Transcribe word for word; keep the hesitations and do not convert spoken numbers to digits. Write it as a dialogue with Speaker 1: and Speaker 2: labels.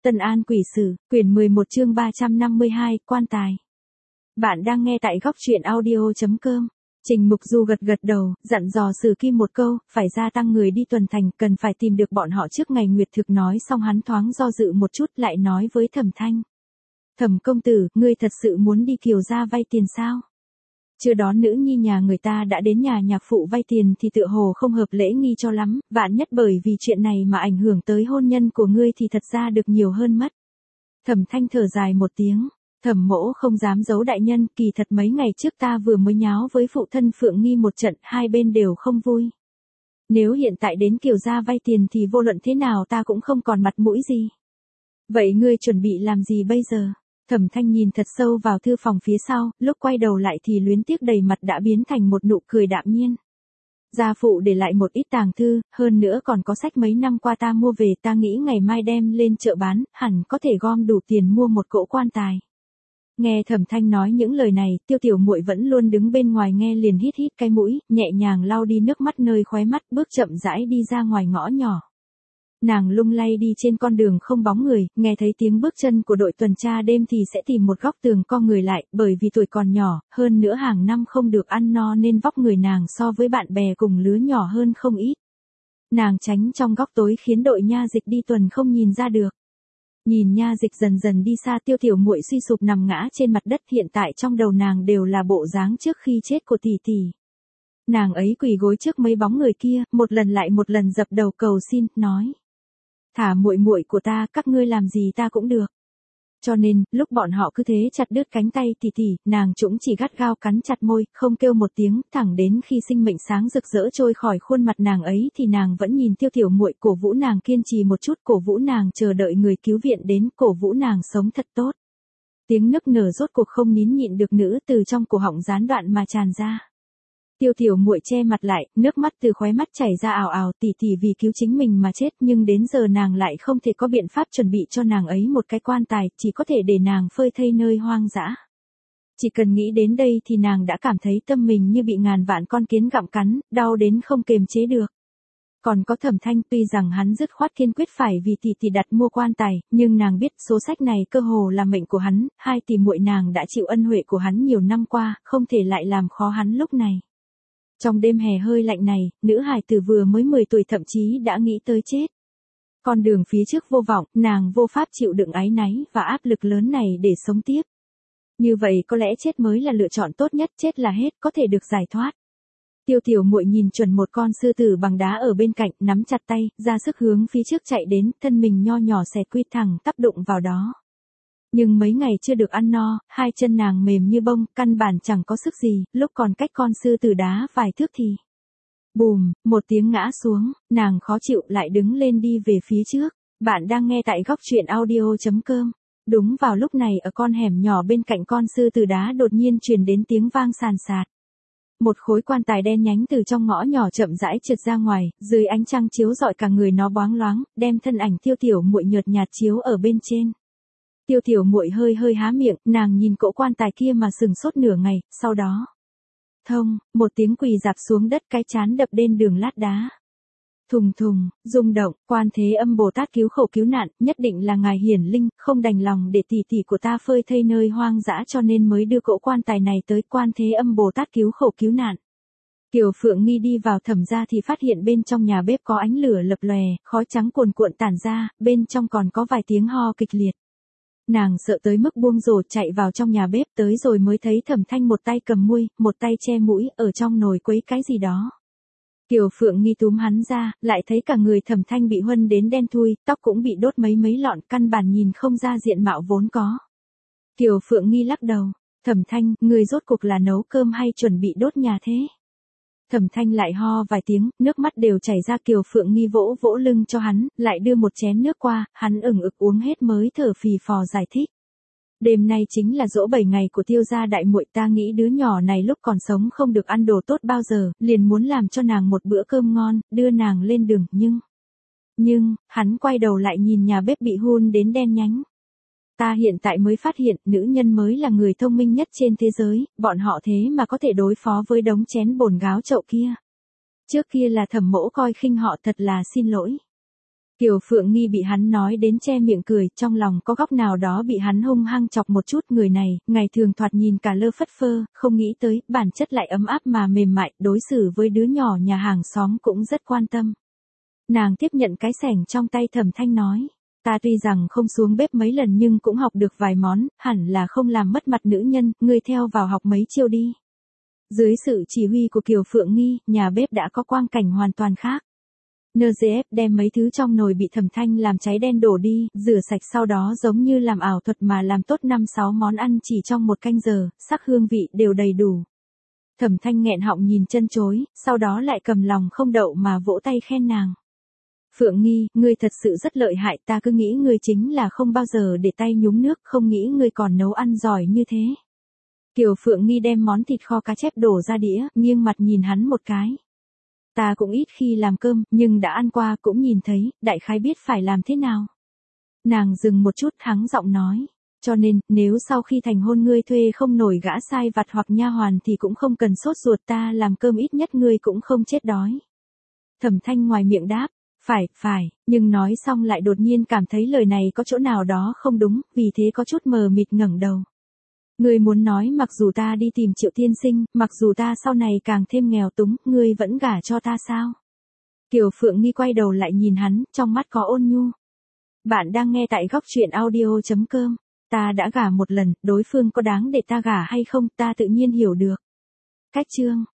Speaker 1: Tân An Quỷ Sử, quyển mười một chương ba trăm năm mươi hai, quan tài. Bạn đang nghe tại góc truyện audio chấm com. Trình Mục Du gật gật đầu, dặn dò Sử Kim một câu, phải gia tăng người đi tuần thành, cần phải tìm được bọn họ trước ngày nguyệt thực. Nói xong hắn thoáng do dự một chút lại nói với Thẩm Thanh. Thẩm công tử, ngươi thật sự muốn đi Kiều gia vay tiền sao? Chưa đón nữ nhi nhà người ta đã đến nhà nhạc phụ vay tiền thì tựa hồ không hợp lễ nghi cho lắm, vạn nhất bởi vì chuyện này mà ảnh hưởng tới hôn nhân của ngươi thì thật ra được nhiều hơn mất. Thẩm Thanh thở dài một tiếng, Thẩm mỗ không dám giấu đại nhân, kỳ thật mấy ngày trước ta vừa mới nháo với phụ thân Phượng Nghi một trận, hai bên đều không vui. Nếu hiện tại đến Kiều gia vay tiền thì vô luận thế nào ta cũng không còn mặt mũi gì. Vậy ngươi chuẩn bị làm gì bây giờ? Thẩm Thanh nhìn thật sâu vào thư phòng phía sau, lúc quay đầu lại thì luyến tiếc đầy mặt đã biến thành một nụ cười đạm nhiên. Gia phụ để lại một ít tàng thư, hơn nữa còn có sách mấy năm qua ta mua về, ta nghĩ ngày mai đem lên chợ bán, hẳn có thể gom đủ tiền mua một cỗ quan tài. Nghe Thẩm Thanh nói những lời này, Tiêu Tiểu Muội vẫn luôn đứng bên ngoài nghe liền hít hít cái mũi, nhẹ nhàng lau đi nước mắt nơi khóe mắt, bước chậm rãi đi ra ngoài ngõ nhỏ. Nàng lung lay đi trên con đường không bóng người, nghe thấy tiếng bước chân của đội tuần tra đêm thì sẽ tìm một góc tường co người lại, bởi vì tuổi còn nhỏ, hơn nữa hàng năm không được ăn no nên vóc người nàng so với bạn bè cùng lứa nhỏ hơn không ít. Nàng tránh trong góc tối khiến đội nha dịch đi tuần không nhìn ra được. Nhìn nha dịch dần dần đi xa, Tiêu Tiểu Muội suy sụp nằm ngã trên mặt đất, hiện tại trong đầu nàng đều là bộ dáng trước khi chết của tỷ tỷ. Nàng ấy quỳ gối trước mấy bóng người kia, một lần lại một lần dập đầu cầu xin, nói: "Thả muội muội của ta, các ngươi làm gì ta cũng được." Cho nên, lúc bọn họ cứ thế chặt đứt cánh tay tỷ tỷ, nàng cũng chỉ gắt gao cắn chặt môi, không kêu một tiếng, thẳng đến khi sinh mệnh sáng rực rỡ trôi khỏi khuôn mặt nàng ấy thì nàng vẫn nhìn Tiêu Tiểu Muội, cổ vũ nàng kiên trì một chút, cổ vũ nàng chờ đợi người cứu viện đến, cổ vũ nàng sống thật tốt. Tiếng nức nở rốt cuộc không nín nhịn được nữa, từ trong cổ họng gián đoạn mà tràn ra. Tiêu Tiểu Muội che mặt lại, nước mắt từ khóe mắt chảy ra ào ào, tỷ tỷ vì cứu chính mình mà chết, nhưng đến giờ nàng lại không thể có biện pháp chuẩn bị cho nàng ấy một cái quan tài, chỉ có thể để nàng phơi thây nơi hoang dã. Chỉ cần nghĩ đến đây thì nàng đã cảm thấy tâm mình như bị ngàn vạn con kiến gặm cắn, đau đến không kềm chế được. Còn có Thẩm Thanh, tuy rằng hắn dứt khoát kiên quyết phải vì tỷ tỷ đặt mua quan tài, nhưng nàng biết số sách này cơ hồ là mệnh của hắn, hai tỷ muội nàng đã chịu ân huệ của hắn nhiều năm qua, không thể lại làm khó hắn lúc này. Trong đêm hè hơi lạnh này, nữ hài tử vừa mới mười tuổi thậm chí đã nghĩ tới chết. Con đường phía trước vô vọng, nàng vô pháp chịu đựng áy náy và áp lực lớn này để sống tiếp. Như vậy có lẽ chết mới là lựa chọn tốt nhất, chết là hết, có thể được giải thoát. Tiêu Tiểu Muội nhìn chuẩn một con sư tử bằng đá ở bên cạnh, nắm chặt tay, ra sức hướng phía trước chạy đến, thân mình nho nhỏ xẹt quy thẳng tắp đụng vào đó. Nhưng mấy ngày chưa được ăn no, hai chân nàng mềm như bông, căn bản chẳng có sức gì, lúc còn cách con sư tử đá vài thước thì bùm, một tiếng ngã xuống, nàng khó chịu lại đứng lên đi về phía trước. Bạn đang nghe tại góc truyện audio chấm com. Đúng vào lúc này ở con hẻm nhỏ bên cạnh con sư tử đá đột nhiên truyền đến tiếng vang sàn sạt. Một khối quan tài đen nhánh từ trong ngõ nhỏ chậm rãi trượt ra ngoài, dưới ánh trăng chiếu rọi cả người nó bóng loáng, đem thân ảnh Tiêu Tiểu Muội nhợt nhạt chiếu ở bên trên. Tiêu Tiểu Muội hơi hơi há miệng, nàng nhìn cỗ quan tài kia mà sừng sốt nửa ngày, sau đó thông, một tiếng quỳ rạp xuống đất, cái chán đập lên đường lát đá. Thùng thùng, rung động, Quan Thế Âm Bồ Tát cứu khổ cứu nạn, nhất định là ngài hiển linh, không đành lòng để tỷ tỷ của ta phơi thây nơi hoang dã cho nên mới đưa cỗ quan tài này tới. Quan Thế Âm Bồ Tát cứu khổ cứu nạn. Kiều Phượng Nghi đi vào Thẩm gia thì phát hiện bên trong nhà bếp có ánh lửa lập lòe, khói trắng cuồn cuộn tản ra, bên trong còn có vài tiếng ho kịch liệt. Nàng sợ tới mức buông rổ chạy vào trong nhà bếp, tới rồi mới thấy Thẩm Thanh một tay cầm muôi, một tay che mũi, ở trong nồi quấy cái gì đó. Kiều Phượng Nghi túm hắn ra, lại thấy cả người Thẩm Thanh bị huân đến đen thui, tóc cũng bị đốt mấy mấy lọn, căn bản nhìn không ra diện mạo vốn có. Kiều Phượng Nghi lắc đầu, Thẩm Thanh, người rốt cuộc là nấu cơm hay chuẩn bị đốt nhà thế? Thẩm Thanh lại ho vài tiếng, nước mắt đều chảy ra. Kiều Phượng Nghi vỗ vỗ lưng cho hắn, lại đưa một chén nước qua, hắn ửng ực uống hết mới thở phì phò giải thích. Đêm nay chính là giỗ bảy ngày của Tiêu gia đại muội, ta nghĩ đứa nhỏ này lúc còn sống không được ăn đồ tốt bao giờ, liền muốn làm cho nàng một bữa cơm ngon, đưa nàng lên đường, nhưng... Nhưng, hắn quay đầu lại nhìn nhà bếp bị hun đến đen nhánh. Ta hiện tại mới phát hiện, nữ nhân mới là người thông minh nhất trên thế giới, bọn họ thế mà có thể đối phó với đống chén bồn gáo chậu kia. Trước kia là Thẩm mỗ coi khinh họ, thật là xin lỗi. Kiều Phượng Nghi bị hắn nói đến che miệng cười, trong lòng có góc nào đó bị hắn hung hăng chọc một chút. Người này, ngày thường thoạt nhìn cả lơ phất phơ, không nghĩ tới, bản chất lại ấm áp mà mềm mại, đối xử với đứa nhỏ nhà hàng xóm cũng rất quan tâm. Nàng tiếp nhận cái xẻng trong tay Thẩm Thanh nói, ta tuy rằng không xuống bếp mấy lần nhưng cũng học được vài món, hẳn là không làm mất mặt nữ nhân, ngươi theo vào học mấy chiêu đi. Dưới sự chỉ huy của Kiều Phượng Nghi, nhà bếp đã có quang cảnh hoàn toàn khác. en giê ép đem mấy thứ trong nồi bị Thẩm Thanh làm cháy đen đổ đi, rửa sạch sau đó giống như làm ảo thuật mà làm tốt năm sáu món ăn chỉ trong một canh giờ, sắc hương vị đều đầy đủ. Thẩm Thanh nghẹn họng nhìn chân chối, sau đó lại cầm lòng không đậu mà vỗ tay khen nàng. Phượng Nghi, ngươi thật sự rất lợi hại, ta cứ nghĩ ngươi chính là không bao giờ để tay nhúng nước, không nghĩ ngươi còn nấu ăn giỏi như thế. Kiều Phượng Nghi đem món thịt kho cá chép đổ ra đĩa, nghiêng mặt nhìn hắn một cái. Ta cũng ít khi làm cơm, nhưng đã ăn qua cũng nhìn thấy, đại khái biết phải làm thế nào. Nàng dừng một chút hắng giọng nói, cho nên, nếu sau khi thành hôn ngươi thuê không nổi gã sai vặt hoặc nha hoàn thì cũng không cần sốt ruột, ta làm cơm ít nhất ngươi cũng không chết đói. Thẩm Thanh ngoài miệng đáp, phải, phải, nhưng nói xong lại đột nhiên cảm thấy lời này có chỗ nào đó không đúng, vì thế có chút mờ mịt ngẩng đầu. Ngươi muốn nói mặc dù ta đi tìm Triệu tiên sinh, mặc dù ta sau này càng thêm nghèo túng, ngươi vẫn gả cho ta sao? Kiều Phượng Nghi quay đầu lại nhìn hắn, trong mắt có ôn nhu. Bạn đang nghe tại góc truyện audio chấm com. Ta đã gả một lần, đối phương có đáng để ta gả hay không, ta tự nhiên hiểu được. Cách chương